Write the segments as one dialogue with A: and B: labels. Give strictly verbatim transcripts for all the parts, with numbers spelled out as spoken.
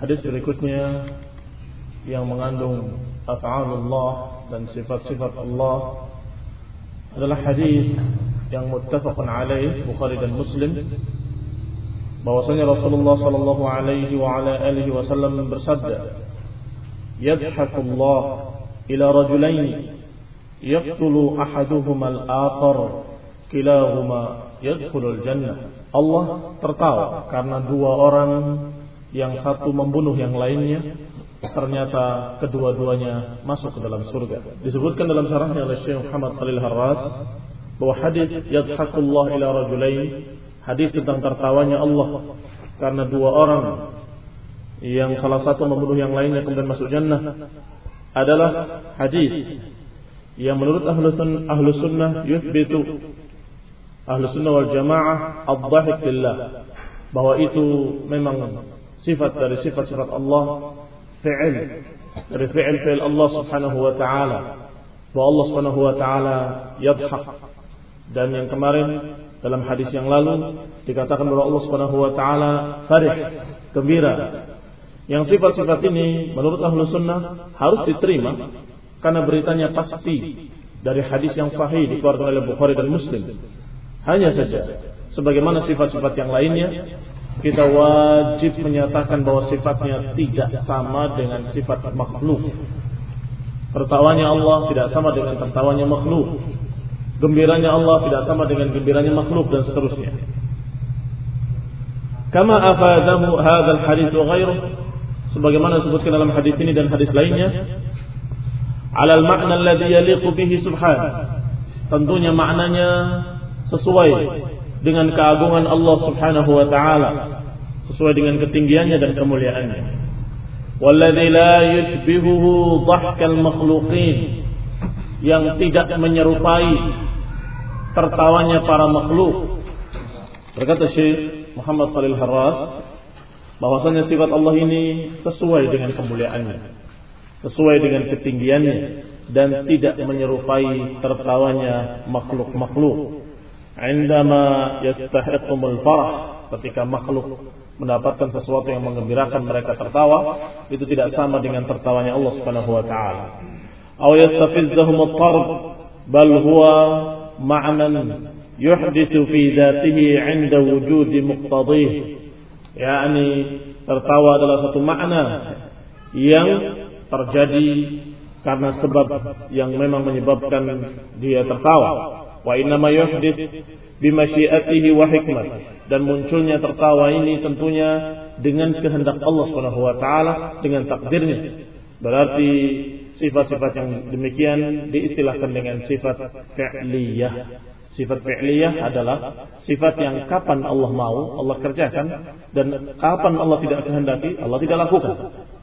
A: Hadis berikutnya yang mengandung af'alullah dan sifat-sifat Allah adalah hadis yang muttafaqun alaih Bukhari dan Muslim, bahwasanya Rasulullah sallallahu alaihi wa ala alihi wasallam bersabda, "Yadhhakullah ila rajulain yaqtulu ahaduhuma al-akhar kilahuma yadkhulul jannah." Allah tertawa karena dua orang yang satu membunuh yang lainnya, ternyata kedua-duanya masuk ke dalam surga. Disebutkan dalam syarahnya oleh Syekh Muhammad Khalil Harras bahwa hadis yadhakullah ila rajulain, hadis tentang tertawanya Allah karena dua orang yang salah satu membunuh yang lainnya kemudian masuk jannah, adalah hadis yang menurut ahlu sunnah, ahlu sunnah yuthbitu ahlu sunnah wal jamaah ad-dhahik billah, bahwa itu memang sifat dari sifat-sifat Allah, fi'il dari fi'il-fi'il Allah subhanahu wa ta'ala, bahwa Allah subhanahu wa ta'ala yadhak. Dan yang kemarin dalam hadis yang lalu dikatakan bahwa Allah subhanahu wa ta'ala farih, gembira. Yang sifat-sifat ini menurut ahlu sunnah harus diterima karena beritanya pasti dari hadis yang sahih dikeluarkan oleh Bukhari dan Muslim. Hanya saja sebagaimana sifat-sifat yang lainnya, kita wajib menyatakan bahwa sifatnya tidak sama dengan sifat makhluk. Tertawanya Allah tidak sama dengan tertawanya makhluk. Gembiranya Allah tidak sama dengan gembiranya makhluk, dan seterusnya. Kama afadahu hadzal hadits wa ghairuh, sebagaimana disebutkan dalam hadis ini dan hadis lainnya, alal makna alladhi yaliqu bihi subhanahu, tentunya maknanya sesuai dengan keagungan Allah subhanahu wa ta'ala, sesuai dengan ketinggiannya dan kemuliaannya. Walladzi la yushbihuhu dhahkal makhluqin, yang tidak menyerupai tertawanya para makhluk. Berkata Syekh Muhammad Khalil Harras bahwasanya sifat Allah ini sesuai dengan kemuliaannya, sesuai dengan ketinggiannya, dan tidak menyerupai tertawanya makhluk-makhluk. Indama yastahiqumul farah, ketika makhluk mendapatkan sesuatu yang menggembirakan mereka tertawa, itu tidak sama dengan tertawanya Allah Subhanahu wa taala. Aw yastafizzahumut tarb, bal huwa ma'nan yuhditsu fi dzatihi 'inda wujudi muqtadih. yakni tertawa adalah satu makna yang terjadi karena sebab yang memang menyebabkan dia tertawa. Wa innama yuhdits bimasyiatihi wa hikmah, dan munculnya tertawa ini tentunya dengan kehendak Allah Subhanahu wa taala, dengan takdirnya. Berarti sifat-sifat yang demikian diistilahkan dengan sifat fi'liyah. Sifat fi'liyah adalah sifat yang kapan Allah mau Allah kerjakan, dan kapan Allah tidak kehendaki Allah tidak lakukan.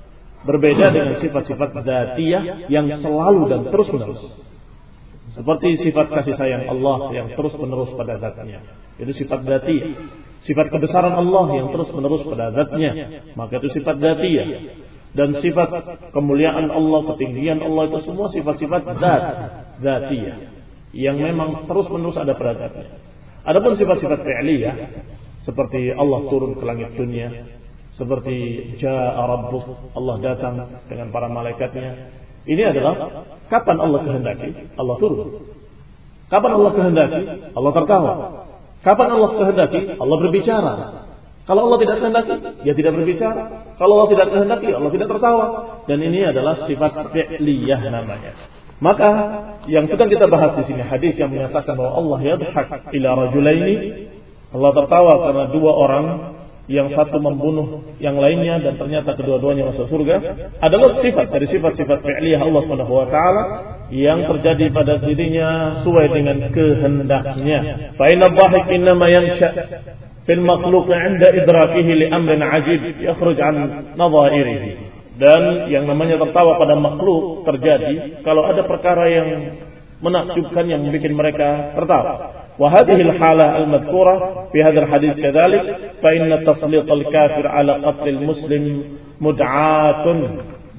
A: Berbeda dengan sifat-sifat dzatiyah yang selalu dan terus menerus. Seperti sifat kasih sayang Allah yang terus menerus pada zatnya, itu sifat dzatiyah. Sifat kebesaran Allah yang terus menerus pada zatnya, maka itu sifat dzatiyah. Dan sifat kemuliaan Allah, ketinggian Allah, itu semua sifat-sifat dzat, dzatiyah, yang memang terus menerus ada pada zatnya. Adapun sifat-sifat fi'liyah, seperti Allah turun ke langit dunia, seperti Ja'a Rabbuk, Allah datang dengan para malaikatnya. Ini adalah kapan Allah kehendaki Allah turun. Kapan Allah kehendaki Allah tertawa. Kapan Allah kehendaki Allah berbicara. Kalau Allah tidak kehendaki dia tidak berbicara. Kalau Allah tidak kehendaki Allah tidak tertawa. Dan ini adalah sifat fi'liyah namanya. Maka yang sedang kita bahas di sini hadis yang menyatakan bahwa Allah yadhak ila rajulaini, Allah tertawa karena dua orang yang satu membunuh yang lainnya dan ternyata kedua-duanya masuk surga, adalah sifat dari sifat-sifat fi'liyah Allah Subhanahu wa taala yang terjadi pada dirinya sesuai dengan kehendaknya. Fa inna dhahik innama yansha fil makhluq 'inda idrakihi li amrin 'ajib yakhruj 'an nadha'irihi. Dan yang namanya tertawa pada makhluk terjadi kalau ada perkara yang menakjubkan yang membuat mereka tertawa. وهذه الحالة المذكورة في هذا الحديث كذلك فإن تسليط الكافر على قتل المسلم مدعاة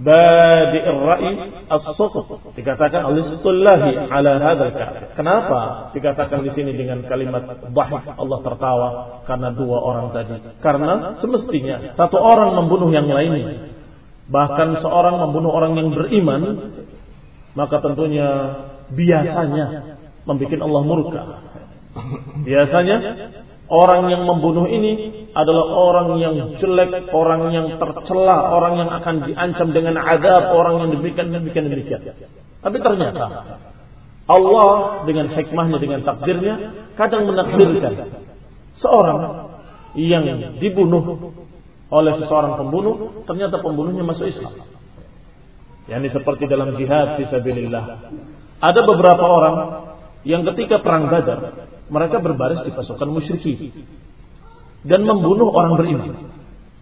A: badi'ir ra'i as-suqut. Dikatakan alistullahi ala hadzal kafir. Kenapa dikatakan di sini dengan kalimat dhahik, Allah tertawa karena dua orang tadi? Karena semestinya satu orang membunuh yang lainnya, bahkan seorang membunuh orang yang beriman, maka tentunya biasanya membuat Allah murka. Biasanya orang yang membunuh ini adalah orang yang jelek, orang yang tercela, orang yang akan diancam dengan azab, orang yang demikian demikian demikian. Tapi ternyata Allah dengan hikmahnya, dengan takdirnya, kadang menakdirkan seorang yang dibunuh oleh seseorang pembunuh, ternyata pembunuhnya masuk Islam. Yani seperti dalam jihad fisabilillah. Ada beberapa orang yang ketika perang Badar, mereka berbaris di pasukan musyrikin dan membunuh orang beriman.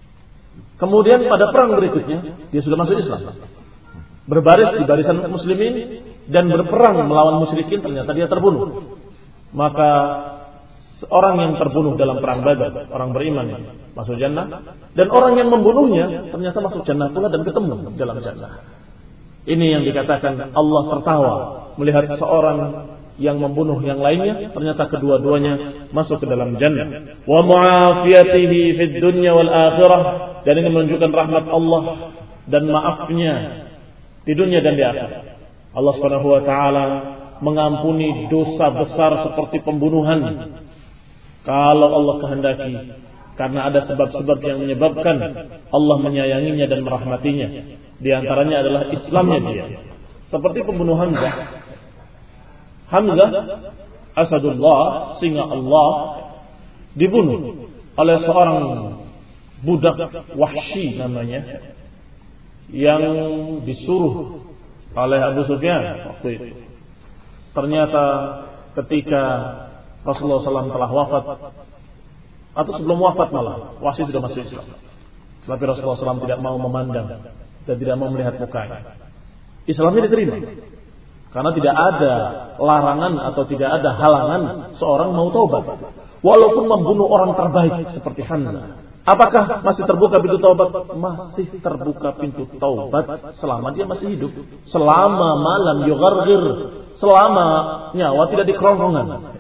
A: Kemudian pada perang berikutnya dia sudah masuk Islam, berbaris di barisan muslimin dan berperang melawan musyrikin, ternyata dia terbunuh. Maka orang yang terbunuh dalam perang Badar, orang beriman, masuk jannah, dan orang yang membunuhnya ternyata masuk jannah pula dan ketemu dalam jannah. Ini yang dikatakan Allah tertawa melihat seorang yang membunuh yang lainnya, ternyata kedua-duanya masuk ke dalam jannah. Wa mu'afiyatihi fid dunya wal akhirah, dan ini menunjukkan rahmat Allah dan maafnya di dunia dan di akhirat. Allah Subhanahu wa taala mengampuni dosa besar seperti pembunuhan kalau Allah kehendaki, karena ada sebab-sebab yang menyebabkan Allah menyayanginya dan merahmatinya. Di antaranya adalah Islamnya dia. Seperti pembunuhan Hamzah. Hamzah Asadullah, singa Allah, dibunuh oleh seorang budak Wahsy namanya, yang disuruh oleh Abu Sufyan waktu itu. Ternyata ketika Rasulullah shallallahu alaihi wasallam telah wafat, atau sebelum wafat malah, Wahsy sudah masuk Islam, tapi Rasulullah shallallahu alaihi wasallam tidak mau memandang dan tidak mau melihat mukanya. Islamnya diterima karena tidak ada larangan atau tidak ada halangan seorang mau taubat, walaupun membunuh orang terbaik seperti Hamzah. Apakah masih terbuka pintu taubat? Masih terbuka pintu taubat selama dia masih hidup, selama malam yughargir, selama nyawa tidak di kerongkongan,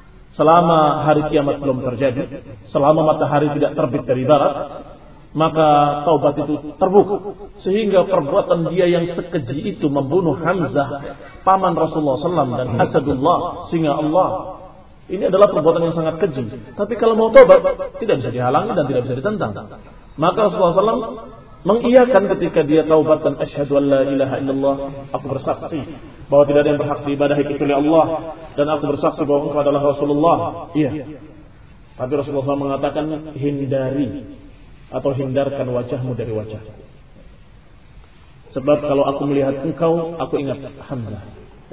A: selama hari kiamat belum terjadi, selama matahari tidak terbit dari barat, maka taubat itu terbuka. Sehingga perbuatan dia yang sekeji itu membunuh Hamzah, paman Rasulullah shallallahu alaihi wasallam, dan Asadullah, singa Allah, ini adalah perbuatan yang sangat keji. Tapi kalau mau taubat, tidak bisa dihalangi dan tidak bisa ditentang. Maka Rasulullah shallallahu alaihi wasallam mengiyakan ketika dia taubat dan asyhadu an la ilaha illallah, aku bersaksi bahwa tidak ada yang berhak diibadahi kecuali Allah, dan aku bersaksi bahwa engkau adalah Rasulullah. Iya. Tapi Rasulullah shallallahu alaihi wasallam mengatakan, hindari atau hindarkan wajahmu dari wajahku, sebab kalau aku melihat engkau, aku ingat Hamzah.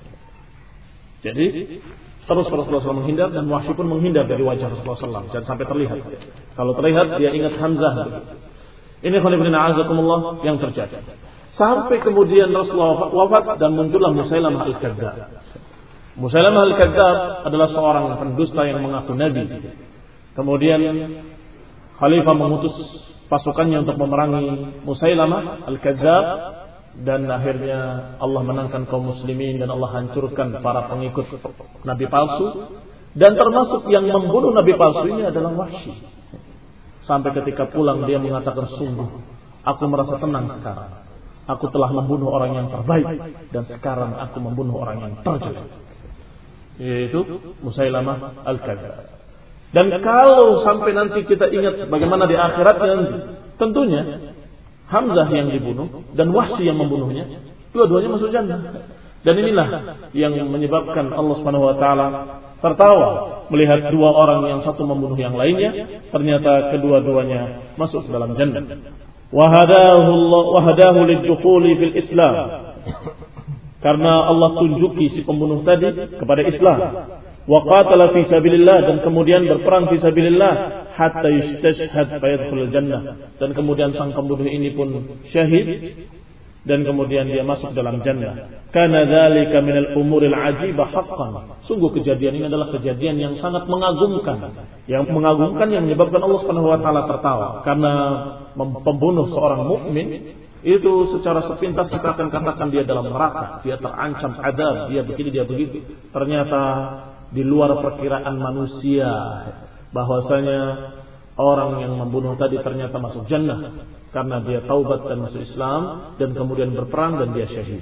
A: Jadi terus Rasulullah shallallahu alaihi wasallam menghindar, dan Wahsy pun menghindar dari wajah Rasulullah shallallahu alaihi wasallam, dan sampai terlihat. Kalau terlihat dia ingat Hamzah. Ini khonibina azakumullah yang terjadi. Sampai kemudian Rasulullah wafat dan muncullah Musailamah al-Kadzdzab. Musailamah al-Kadzdzab adalah seorang pendusta yang mengaku nabi. Kemudian Khalifah mengutus pasukannya untuk memerangi Musailamah al-Kadzdzab, dan akhirnya Allah menangkan kaum muslimin dan Allah hancurkan para pengikut nabi palsu, dan termasuk yang membunuh nabi palsu ini adalah Wahsy. Sampai ketika pulang dia mengatakan, sungguh aku merasa tenang sekarang, aku telah membunuh orang yang terbaik, dan sekarang aku membunuh orang yang terjelek, yaitu Musailamah al-Kadzdzab. Dan kalau sampai nanti kita ingat bagaimana di akhiratnya nanti, tentunya Hamzah yang dibunuh dan Wahsy yang membunuhnya, dua-duanya masuk jannah. Dan inilah yang menyebabkan Allah Subhanahu wa taala tertawa melihat dua orang yang satu membunuh yang lainnya, ternyata kedua-duanya masuk ke dalam jannah. Wa hadahu Allah wa hadahu lidkhuli fil Islam. Karena Allah tunjuki si pembunuh tadi kepada Islam. Wa qatala fi sabilillah, dan kemudian berperang fi sabilillah hatta yustashhad fa yadkhulul jannah, dan kemudian sang pembunuh ini pun syahid dan kemudian dia masuk dalam jannah. Kana dzalika minal umuril ajibah haqqan. Sungguh kejadian ini adalah kejadian yang sangat mengagumkan. Yang mengagumkan yang menyebabkan Allah Subhanahu wa taala tertawa. Karena pembunuh seorang mukmin itu secara sepintas kita akan katakan dia dalam neraka, dia terancam azab, dia begini, dia begitu. Ternyata di luar perkiraan manusia bahwasanya orang yang membunuh tadi ternyata masuk jannah karena dia taubat dan masuk Islam dan kemudian berperang dan dia syahid.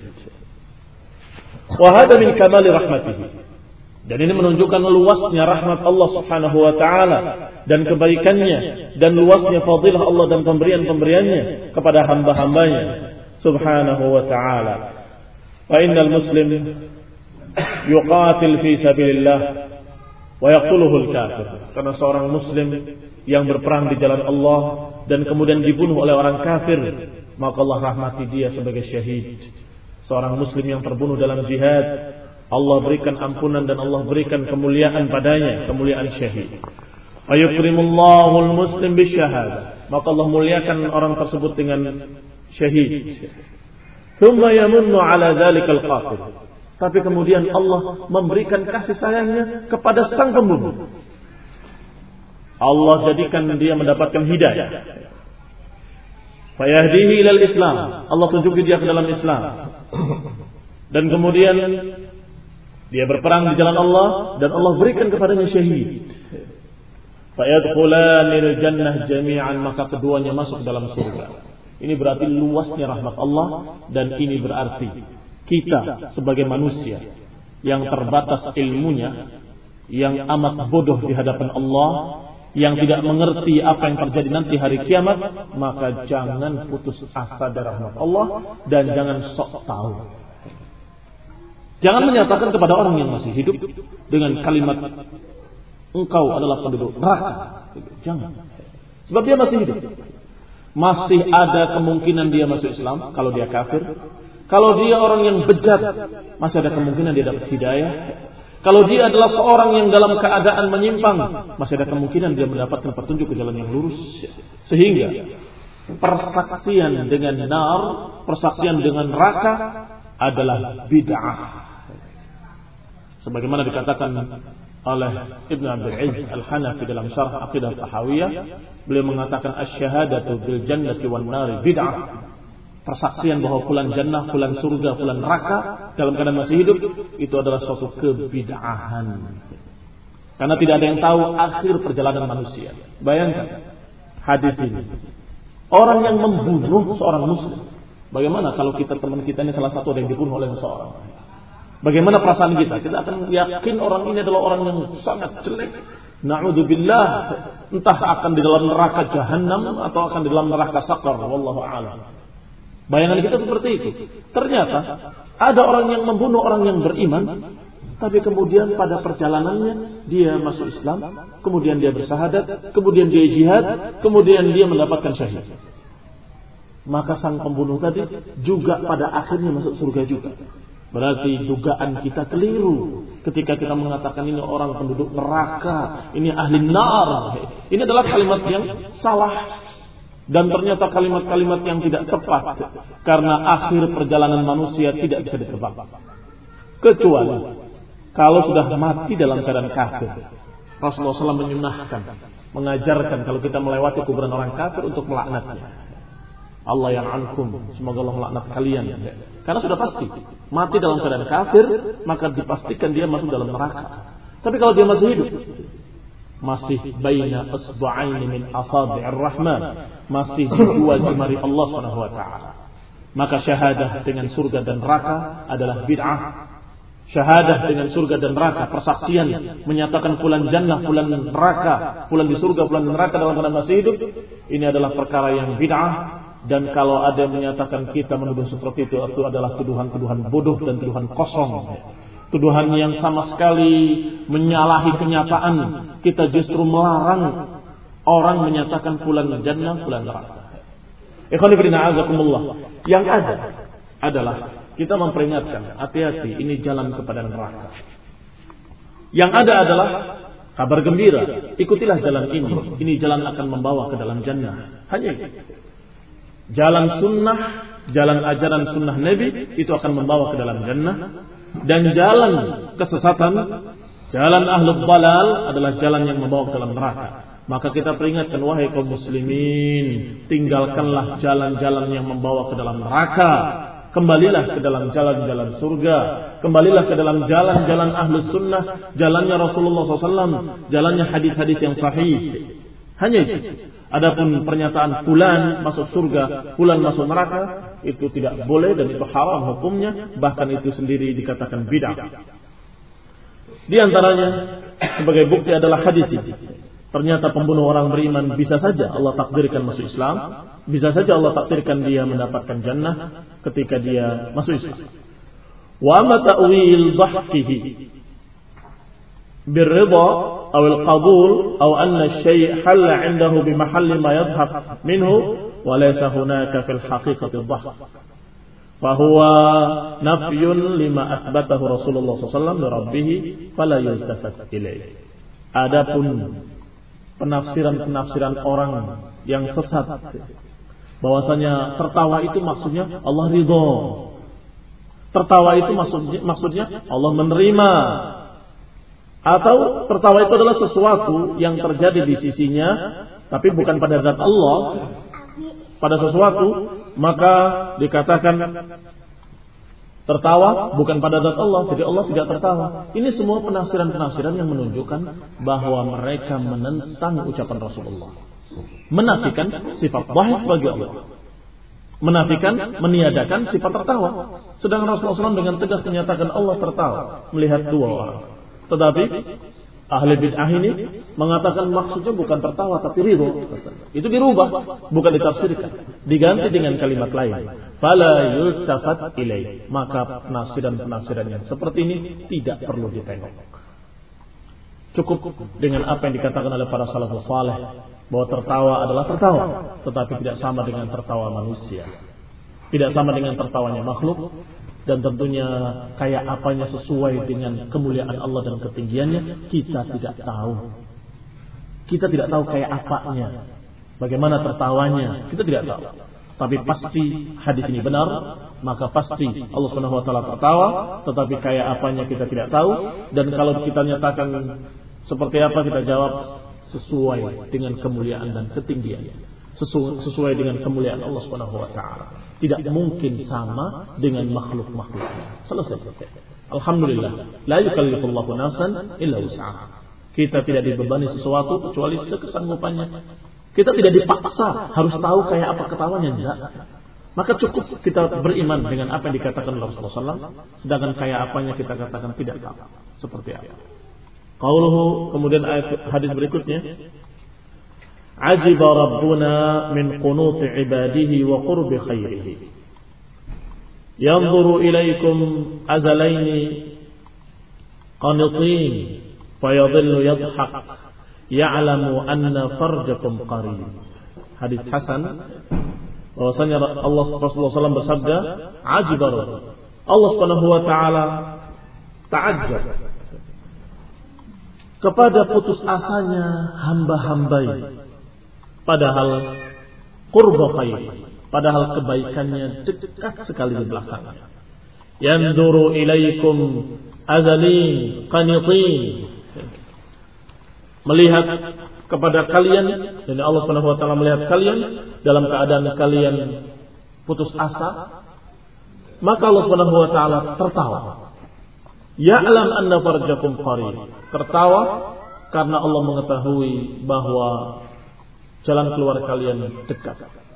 A: Wa hada min kamali rahmatihi. Dan ini menunjukkan luasnya rahmat Allah Subhanahu wa taala dan kebaikannya dan luasnya fadilah Allah dan pemberian-pemberiannya kepada hamba-hambanya Subhanahu wa taala. Fa innal muslim yuqatil fi sabilillah wa yaqtuluhu al-kafir. Karena seorang muslim yang berperang di jalan Allah dan kemudian dibunuh oleh orang kafir, maka Allah rahmati dia sebagai syahid. Seorang muslim yang terbunuh dalam jihad, Allah berikan ampunan dan Allah berikan kemuliaan padanya, kemuliaan syahid. Ayukrimullahu al-muslim bisyahadah. Maka Allah muliakan orang tersebut dengan syahid. Thumma yamunnu ala dzalikal qatil. Tapi kemudian Allah memberikan kasih sayangnya kepada sang pembunuh. Allah jadikan dia mendapatkan hidayah. Fayahdihi ilal Islam. Allah tunjuki dia ke dalam Islam. Dan kemudian dia berperang di jalan Allah dan Allah berikan kepadanya syahid. Fayadkhulanil jannah jami'an, maka keduanya masuk dalam surga. Ini berarti luasnya rahmat Allah dan ini berarti kita sebagai manusia yang terbatas ilmunya, yang amat bodoh di hadapan Allah, yang tidak mengerti apa yang terjadi nanti hari kiamat, maka jangan putus asa dari rahmat Allah dan jangan sok tahu. Jangan menyatakan kepada orang yang masih hidup dengan kalimat engkau adalah penduduk neraka. Jangan. Sebab dia masih hidup. Masih ada kemungkinan dia masuk Islam kalau dia kafir. Kalau dia orang yang bejat, masih ada kemungkinan dia dapat hidayah. Kalau dia adalah seorang yang dalam keadaan menyimpang, masih ada kemungkinan dia mendapatkan petunjuk ke jalan yang lurus. Sehingga persaksian dengan nar, persaksian dengan neraka adalah bid'ah. Sebagaimana dikatakan oleh Ibn Abdul Aziz Al-Hanafi dalam Syarh Aqidah Tahawiyah, beliau mengatakan asy-syahadatu bil jannati wan nari bid'ah. Persaksian bahwa fulan jannah, fulan surga, fulan neraka dalam keadaan masih hidup, itu adalah suatu kebid'ahan. Karena tidak ada yang tahu akhir perjalanan manusia. Bayangkan hadis ini. Orang yang membunuh seorang muslim. Bagaimana kalau kita teman kita ini salah satu yang dibunuh oleh seseorang? Bagaimana perasaan kita? Kita akan yakin orang ini adalah orang yang sangat jelek. Na'udzubillah. Entah akan di dalam neraka jahanam atau akan di dalam neraka sakar. Wallahu a'lam. Bayangan kita seperti itu. Ternyata ada orang yang membunuh orang yang beriman, tapi kemudian pada perjalanannya dia masuk Islam, kemudian dia bersahadat, kemudian dia jihad, kemudian dia mendapatkan syahid. Maka sang pembunuh tadi juga pada akhirnya masuk surga juga. Berarti dugaan kita keliru ketika kita mengatakan ini orang penduduk neraka, ini ahli nar. Ini adalah kalimat yang salah. Dan ternyata kalimat-kalimat yang tidak tepat, karena akhir perjalanan manusia tidak bisa ditebak. Kecuali kalau sudah mati dalam keadaan kafir. Rasulullah shallallahu alaihi wasallam menyunahkan, mengajarkan kalau kita melewati kuburan orang kafir untuk melaknatnya. Allah yang ankum, semoga Allah melaknat kalian. Karena sudah pasti mati dalam keadaan kafir, maka dipastikan dia masuk dalam neraka. Tapi kalau dia masih hidup, masih baina asba'aini min asabi'ir rahman, masih di dua jemari Allah Subhanahu wa taala, maka syahadah dengan surga dan neraka adalah bid'ah. Syahadah dengan surga dan neraka, persaksian menyatakan fulan jannah, fulan neraka, fulan di surga, fulan neraka dalam keadaan masih hidup, ini adalah perkara yang bid'ah. Dan kalau ada yang menyatakan kita menuduh seperti itu, itu adalah tuduhan-tuduhan bodoh dan tuduhan kosong. Tuduhan yang sama sekali menyalahi kenyataan. Kita justru melarang orang menyatakan fulan jannah, fulan neraka. Ikhwan fillah azakumullah. Yang ada adalah kita memperingatkan, hati-hati ini jalan kepada neraka. Yang ada adalah kabar gembira, ikutilah jalan ini. Ini jalan akan membawa ke dalam jannah. Hanya itu. jalan sunnah, jalan ajaran sunnah Nabi itu akan membawa ke dalam jannah, dan jalan kesesatan, jalan ahlul dalal adalah jalan yang membawa ke dalam neraka. Maka kita peringatkan, wahai kaum muslimin, tinggalkanlah jalan-jalan yang membawa ke dalam neraka. Kembalilah ke dalam jalan-jalan surga. Kembalilah ke dalam jalan-jalan ahlus sunnah, jalannya Rasulullah shallallahu alaihi wasallam, jalannya hadis-hadis yang sahih. Hanya itu. Adapun pernyataan fulan masuk surga, fulan masuk neraka, itu tidak boleh dan itu haram hukumnya. Bahkan itu sendiri dikatakan bid'ah. Di antaranya sebagai bukti adalah hadis ini. Ternyata pembunuh orang beriman bisa saja Allah takdirkan masuk Islam, bisa saja Allah takdirkan dia mendapatkan jannah ketika dia masuk Islam. Wa ma ta'wil dhahkihi birridha aw al-qabul aw anna asy-syai' halla 'indahu bi mahalli ma yadhhak minhu wa laysa hunaka fil haqiqati dhahk. Fa huwa nafyun lima athbathahu Rasulullah sallallahu alaihi wasallam li rabbih fala yultafat ilayhi. Adapun penafsiran-penafsiran orang yang sesat bahwasanya tertawa itu maksudnya Allah ridho, tertawa itu maksudnya, maksudnya Allah menerima, atau tertawa itu adalah sesuatu yang terjadi di sisinya tapi bukan pada zat Allah, pada sesuatu, maka dikatakan tertawa bukan pada zat Allah, jadi Allah tidak tertawa. Ini semua penafsiran-penafsiran yang menunjukkan bahwa mereka menentang ucapan Rasulullah, menafikan sifat dhahik bagi Allah, menafikan, meniadakan sifat tertawa. Sedangkan Rasulullah shallallahu alaihi wasallam dengan tegas menyatakan Allah tertawa melihat dua orang. Tetapi ahli bid'ah ini mengatakan maksudnya bukan tertawa tapi ridho. Itu dirubah, bukan ditafsirkan, diganti dengan kalimat lain. Fala yultafat ilaih. Maka penafsiran-penafsiran yang seperti ini tidak perlu ditengok. Cukup dengan apa yang dikatakan oleh para salafus saleh bahwa tertawa adalah tertawa, tetapi tidak sama dengan tertawa manusia, tidak sama dengan tertawanya makhluk. Dan tentunya kayak apanya sesuai dengan kemuliaan Allah dan ketinggiannya kita tidak tahu. Kita tidak tahu kayak apanya, bagaimana tertawanya, kita tidak tahu. Tapi pasti hadis ini benar, maka pasti Allah Subhanahu wa taala tertawa, tetapi kayak apanya kita tidak tahu. Dan kalau kita nyatakan seperti apa, kita jawab sesuai dengan kemuliaan dan ketinggiannya, sesuai, sesuai dengan kemuliaan Allah Subhanahu wa taala. Tidak mungkin sama dengan makhluk-makhluknya. Selesai. Alhamdulillah, la yukallifullahu nafsan illa wus'aha. Kita tidak dibebani sesuatu kecuali sekesanggupannya. Kita tidak dipaksa harus tahu kayak apa ketawanya, enggak. Maka cukup kita beriman dengan apa yang dikatakan Rasulullah sallallahu alaihi wasallam, sedangkan kayak apanya kita katakan tidak tahu. Seperti apa? Qauluhu, kemudian ayat hadis berikutnya, ajiba rabbuna min qunuti ibadihi wa qurbi khairihi yanzuru ilaikum azalaini qanitin fayadhillu yadhhak ya'lamu anna farjakum qarib. Hadis hasan, bahwasanya Allah Rasulullah sallallahu alaihi wasallam bersabda, ajiba Allah Subhanahu wa taala ta'ajjab kepada putus asanya hamba-hamba, padahal qurba khair, padahal kebaikannya dekat sekali di belakangnya. Yanzuru ilaikum azalin qanitin, melihat kepada kalian, dan Allah Subhanahu wa taala melihat kalian dalam keadaan kalian putus asa, maka Allah Subhanahu wa taala tertawa. Ya'lam anna farjakum qarib, tertawa karena Allah mengetahui bahwa jalan keluar kalian dekat.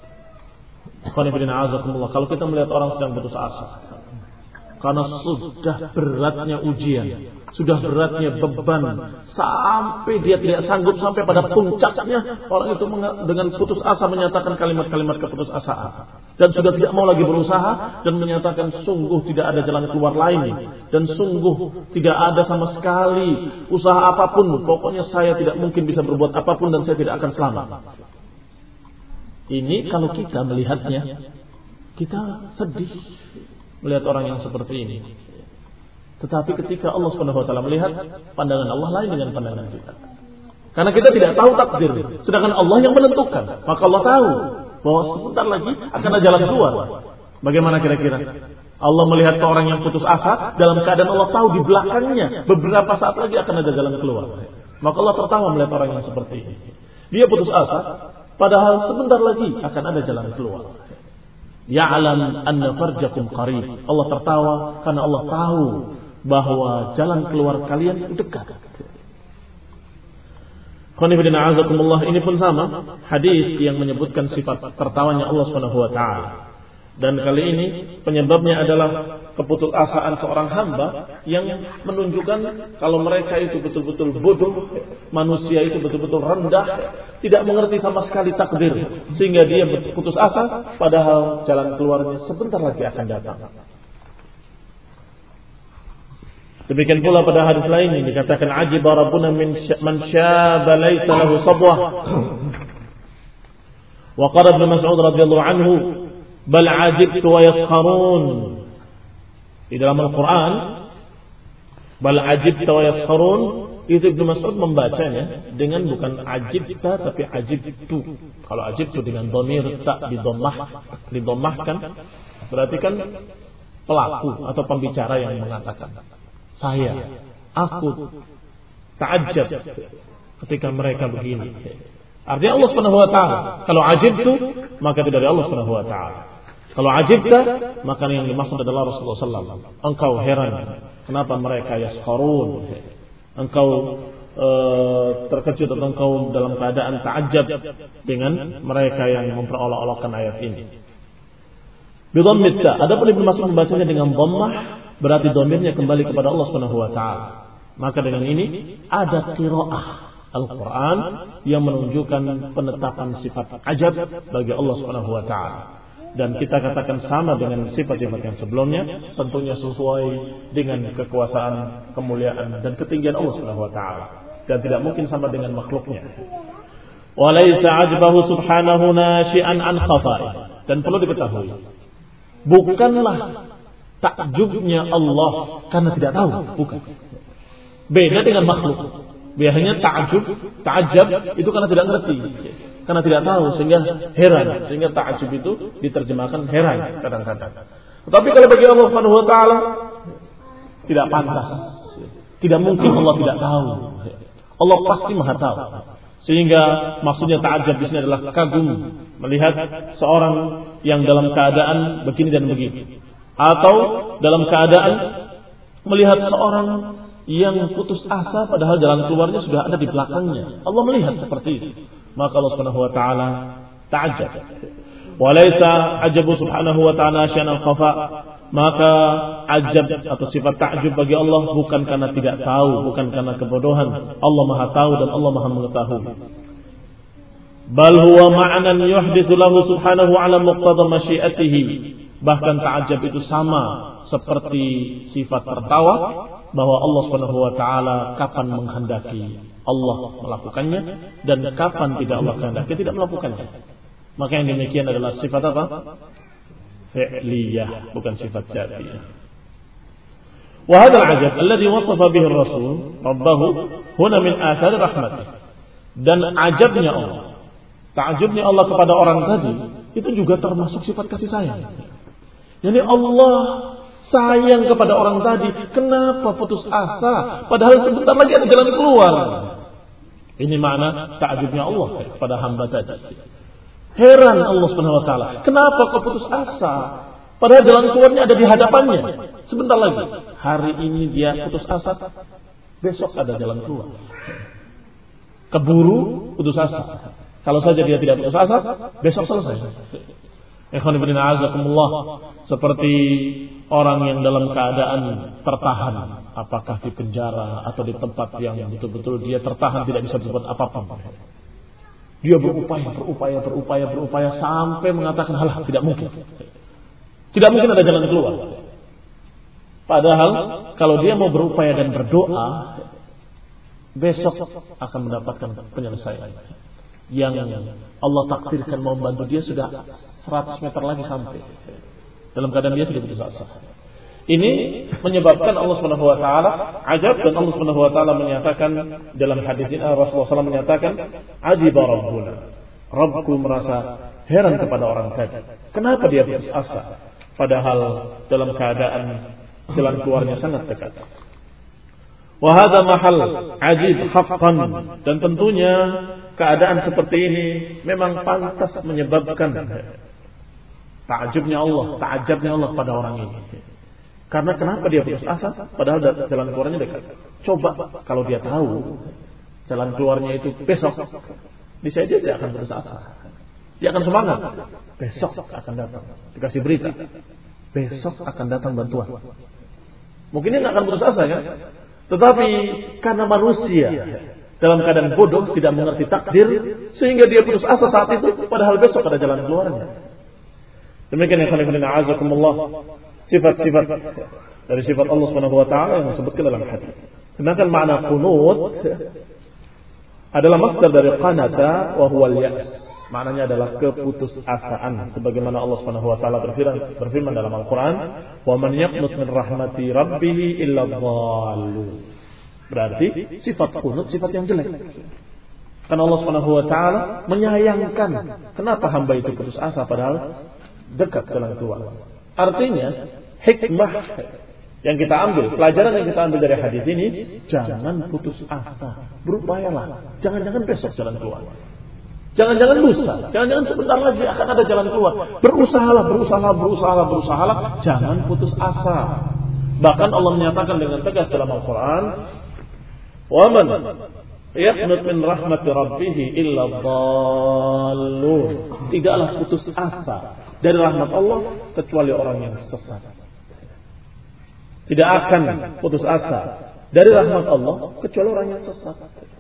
A: Kalau kita melihat orang sedang putus asa, karena sudah beratnya ujian, sudah beratnya beban, sampai dia tidak sanggup, sampai pada puncaknya orang itu dengan putus asa menyatakan kalimat-kalimat keputusasaan, dan sudah tidak mau lagi berusaha, dan menyatakan sungguh tidak ada jalan keluar lain, dan sungguh tidak ada sama sekali usaha apapun, pokoknya saya tidak mungkin bisa berbuat apapun dan saya tidak akan selamat. Ini kalau kita melihatnya, kita sedih melihat orang yang seperti ini. Tetapi ketika Allah Subhanahu wa taala melihat, pandangan Allah lain dengan pandangan kita. Karena kita tidak tahu takdir, sedangkan Allah yang menentukan. Maka Allah tahu bahwa sebentar lagi akan ada jalan keluar. Bagaimana kira-kira? Allah melihat seorang yang putus asa dalam keadaan Allah tahu di belakangnya beberapa saat lagi akan ada jalan keluar. Maka Allah tertawa melihat orang yang seperti ini. Dia putus asa, padahal sebentar lagi akan ada jalan keluar. Ya'lam anna farjakum qarib. Allah tertawa karena Allah tahu bahwa jalan keluar kalian dekat. Qanifidina azakumullah, ini pun sama hadis yang menyebutkan sifat tertawanya Allah Subhanahu wa taala. Dan kali ini penyebabnya adalah keputusasaan seorang hamba yang menunjukkan kalau mereka itu betul-betul bodoh, manusia itu betul-betul rendah, tidak mengerti sama sekali takdir, sehingga dia berputus asa padahal jalan keluarnya sebentar lagi akan datang. Demikian pula pada hadis lain ini dikatakan ajiba rabbuna min man syaba laysa lahu sabwah. Wa qala Ibnu Mas'ud radhiyallahu anhu bal ajibtu wa yaskharun. Di dalam Al-Quran bal ajibtu wa yaskharun itu Ibnu Mas'ud membacanya dengan bukan ajibta tapi ajibtu. Kalau ajibtu dengan dhamir tak didommah, didommahkan berarti kan pelaku atau pembicara yang mengatakan saya, aku ta'ajjab ketika mereka begini. Artinya Allah Subhanahu wa taala. Kalau ajibtu maka itu dari Allah Subhanahu wa taala. Kalau ajibta maka yang dimaksud adalah Rasulullah sallallahu alaihi wasallam. Engkau heran kenapa mereka yaskharun. Engkau uh, terkejut atau engkau dalam keadaan ta'ajjab dengan mereka yang memperolok-olokkan ayat ini. Bi dhammit ta. Adapun Ibnu Mas'ud membacanya dengan dhammah berarti dhamirnya kembali kepada Allah Subhanahu wa taala. Maka dengan ini ada qiraah Al-Quran yang menunjukkan penetapan sifat ajab bagi Allah Subhanahu wa taala. Dan kita katakan sama dengan sifat-sifat yang sebelumnya, tentunya sesuai dengan kekuasaan, kemuliaan dan ketinggian Allah Subhanahu wa taala, dan tidak mungkin sama dengan makhluknya. Wa laisa ajbahu subhanahu nashi'an an khafa'i. Dan perlu diketahui, bukanlah takjubnya Allah karena tidak tahu, bukan. Beda dengan makhluk. Biasanya ta'ajub, ta'ajab itu karena tidak ngerti, karena tidak tahu sehingga heran, sehingga ta'ajub itu diterjemahkan heran kadang-kadang. Tetapi kalau bagi Allah Subhanahu wa taala tidak pantas. Tidak mungkin Allah tidak tahu. Allah pasti Maha tahu. Sehingga maksudnya ta'ajab di sini adalah kagum melihat seorang yang dalam keadaan begini dan begini, atau dalam keadaan melihat seorang yang putus asa padahal jalan keluarnya sudah ada di belakangnya. Allah melihat seperti itu. Maka Allah Subhanahu wa taala ta'ajjab. Wa laisa ajabu subhanahu wa ta'ala syana al-khafa. Maka ajab atau sifat ta'jub bagi Allah bukan karena tidak tahu, bukan karena kebodohan. Allah Maha tahu dan Allah Maha mengetahui. Bal huwa ma'nan yuhditsu lahu subhanahu 'ala muqtada masyiatihi. Bahkan ta'ajab itu sama seperti sifat tertawa, bahwa Allah Subhanahu wa taala kapan menghendaki Allah melakukannya dan kapan tidak Allah kehendaki tidak melakukannya. Maka yang demikian adalah sifat apa? Fi'liyah, bukan sifat dzatiyah. Wa hadzal 'ajab alladhi wasafa bihi ar-rasul rabbahu huna min athar rahmatih. Dan ajabnya Allah, ta'ajubnya Allah kepada orang tadi itu juga termasuk sifat kasih sayang. Jadi Allah sayang kepada orang tadi. Kenapa putus asa padahal sebentar lagi ada jalan keluar? Ini makna ta'ajubnya Allah kepada hamba tadi. Heran Allah Subhanahu wa taala, kenapa kau putus asa padahal jalan keluarnya ada di hadapannya? Sebentar lagi. Hari ini dia putus asa, besok ada jalan keluar. Keburu putus asa. Kalau saja dia tidak putus asa, besok selesai. Ikhwan fillah a'azakumullah, seperti orang yang dalam keadaan tertahan, apakah di penjara atau di tempat yang betul-betul dia tertahan tidak bisa berbuat apa-apa. Dia berupaya, berupaya, berupaya, berupaya sampai mengatakan halah tidak mungkin. Tidak mungkin ada jalan keluar. Padahal kalau dia mau berupaya dan berdoa, besok akan mendapatkan penyelesaian. Yang Allah takdirkan mau membantu dia sudah seratus meter lagi sampai. Dalam keadaan dia sudah putus asa. Ini menyebabkan Allah Subhanahu wa taala ajab, dan Allah Subhanahu wa taala menyatakan dalam hadis ini, Rasulullah sallallahu alaihi wasallam menyatakan ajiba rabbuna. Rabbku merasa heran kepada orang tadi. Kenapa dia putus asa? Padahal dalam keadaan jalan keluarnya sangat dekat. Wa hadza mahal ajib haqqan, dan tentunya keadaan seperti ini memang pantas menyebabkan ta'ajubnya Allah, ta'ajabnya Allah pada orang ini. Karena kenapa dia putus asa padahal jalan keluarnya dekat? Coba kalau dia tahu jalan keluarnya itu besok, bisa aja dia akan putus asa. Dia akan semangat. Besok akan datang, dikasih berita. Besok akan datang bantuan. Mungkin dia nggak akan putus asa kan? Tetapi karena manusia dalam keadaan bodoh, tidak mengerti takdir, sehingga dia putus asa saat itu, padahal besok ada jalan keluarnya. Demikian yang kalian a'azakumullah, sifat-sifat dari sifat Allah Subhanahu wa taala yang disebutkan dalam hadis. Sedangkan makna qunut adalah masdar dari qanata wa huwa al-ya's. Maknanya adalah keputusasaan, sebagaimana Allah Subhanahu wa taala berfirman, berfirman dalam Al-Qur'an, "Wa man yaqnut min rahmati rabbih illa dhallu." Berarti sifat qunut sifat yang jelek. Karena Allah Subhanahu wa taala menyayangkan kenapa hamba itu putus asa padahal dekat jalan keluar. Artinya hikmah yang kita ambil, pelajaran yang kita ambil dari hadis ini, jangan putus asa, berupayalah, jangan-jangan besok jalan keluar. Jangan-jangan lusa, jangan-jangan sebentar lagi akan ada jalan keluar. Berusahalah, berusahalah, berusahalah, berusahalah, jangan putus asa. Bahkan Allah menyatakan dengan tegas dalam Al-Quran, "Wa man yaqnut min rahmati rabbih illa dhallun." Tidaklah putus asa dari rahmat Allah kecuali orang yang sesat. Tidak akan putus asa dari rahmat Allah kecuali orang yang sesat.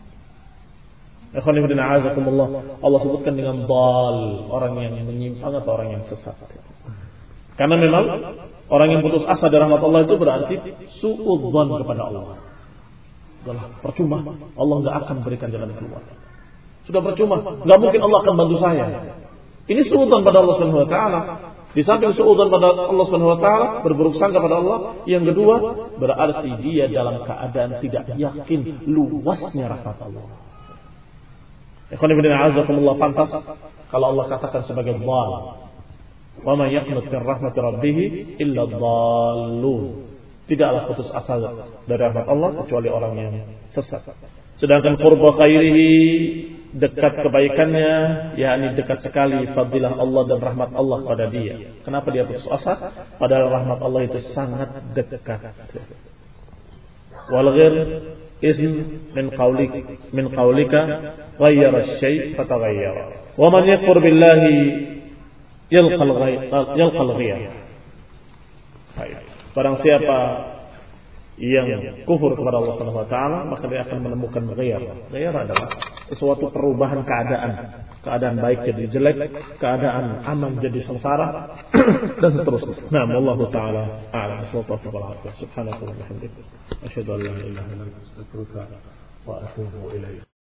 A: Allah sebutkan dengan dal, orang yang menyimpang atau orang yang sesat. Karena memang orang yang putus asa dari rahmat Allah itu berarti suudzon kepada Allah. Sudah percuma, Allah nggak akan berikan jalan keluar. Sudah percuma, nggak mungkin Allah akan bantu saya. Ini suudzon pada Allah Subhanahu wa taala. Di samping suudzon pada Allah Subhanahu wa taala, berburuk sangka pada Allah, yang kedua berarti dia dalam keadaan tidak yakin luasnya rahmat Allah. Ikhwan ibn a'azakumullah, pantas kalau Allah katakan sebagai dhal. Wa man yaqnut min rahmati rabbih illa dhallun. Tidaklah putus asa dari rahmat Allah kecuali orang yang sesat. Sedangkan qurba khairihi, dekat kebaikannya, yakni dekat sekali fadilah Allah dan rahmat Allah pada dia. Kenapa dia putus asa? Padahal rahmat Allah itu sangat dekat. Wal ghir ism min qawlik min qawlika ghayyara asy-syai' fataghayyara. Wa man yakfur billahi yalqal yalqal ghayr. Baik. Barang siapa yang kufur kepada Allah Subhanahu wa taala, maka dia akan menemukan ghayr. Ghayr adalah sesuatu perubahan keadaan. Keadaan baik jadi jelek, keadaan aman jadi sengsara, dan seterusnya. Nah, wallahu taala a'lam. Subhanallah wa bihamdihi, asyhadu an la ilaha illa anta, astaghfiruka wa atubu ilaik.